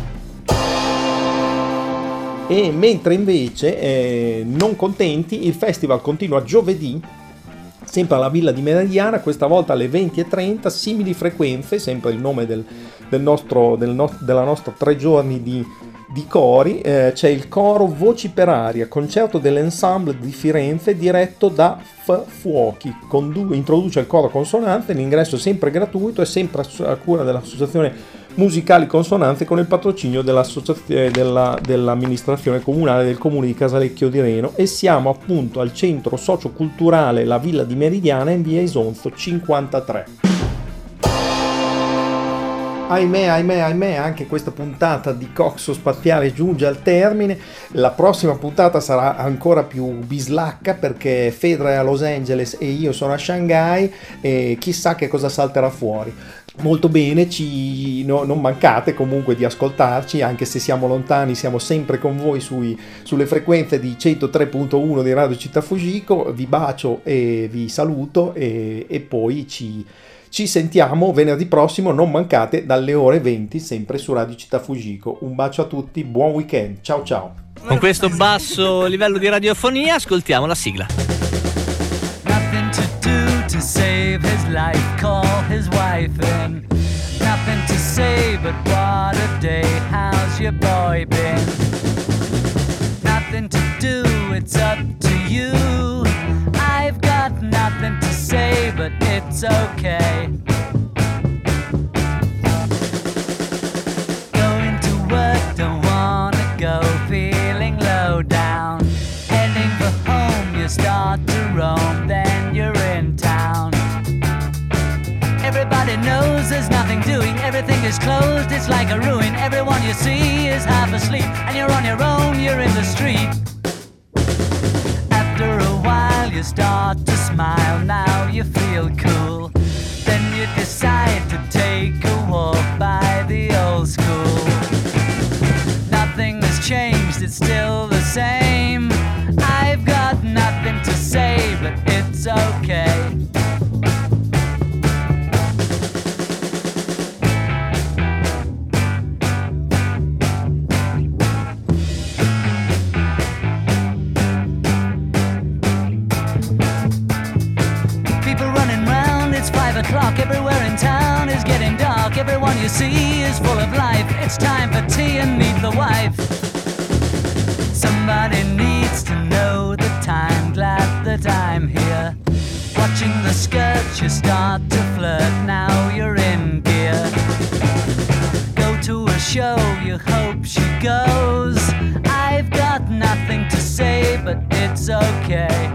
E mentre invece, non contenti, il festival continua giovedì, sempre alla Villa di Meridiana, questa volta alle 20:30, simili frequenze, sempre il nome della nostra 3 giorni di cori. C'è il coro Voci per Aria, concerto dell'ensemble di Firenze diretto da Fuochi, introduce il coro Consonanze, l'ingresso è sempre gratuito e sempre a cura dell'associazione Musicali Consonanze con il patrocinio dell'amministrazione comunale del comune di Casalecchio di Reno, e siamo appunto al centro socioculturale La Villa di Meridiana in via Isonzo 53. Ahimè, anche questa puntata di Coxo Spaziale giunge al termine. La prossima puntata sarà ancora più bislacca, perché Fedra è a Los Angeles e io sono a Shanghai, e chissà che cosa salterà fuori. Molto bene, non mancate comunque di ascoltarci, anche se siamo lontani, siamo sempre con voi sulle frequenze di 103.1 di Radio Città Fujiko. Vi bacio e vi saluto, e poi ci sentiamo venerdì prossimo, non mancate, dalle ore 20, sempre su Radio Città Fujiko. Un bacio a tutti, buon weekend, ciao ciao. Con questo basso livello di radiofonia ascoltiamo la sigla. Nothing to do to save his life, call his wife in. Nothing to say but what a day, how's your boy been? Nothing to do, it's up to you. I've got nothing to say but it's okay. Going to work, don't wanna go, feeling low down. Heading for home, you start to roam, then you're in town. Everybody knows there's nothing doing, everything is closed, it's like a ruin. Everyone you see is half asleep, and you're on your own, you're in the street. After a while you start to smile, now you feel cool. Then you decide to take a walk by the old school. Nothing has changed, it's still the same. I've got nothing to say, but it's okay. Everywhere in town is getting dark. Everyone you see is full of life. It's time for tea and meet the wife. Somebody needs to know the time. Glad that I'm here. Watching the skirts, you start to flirt. Now you're in gear. Go to a show, you hope she goes. I've got nothing to say, but it's okay.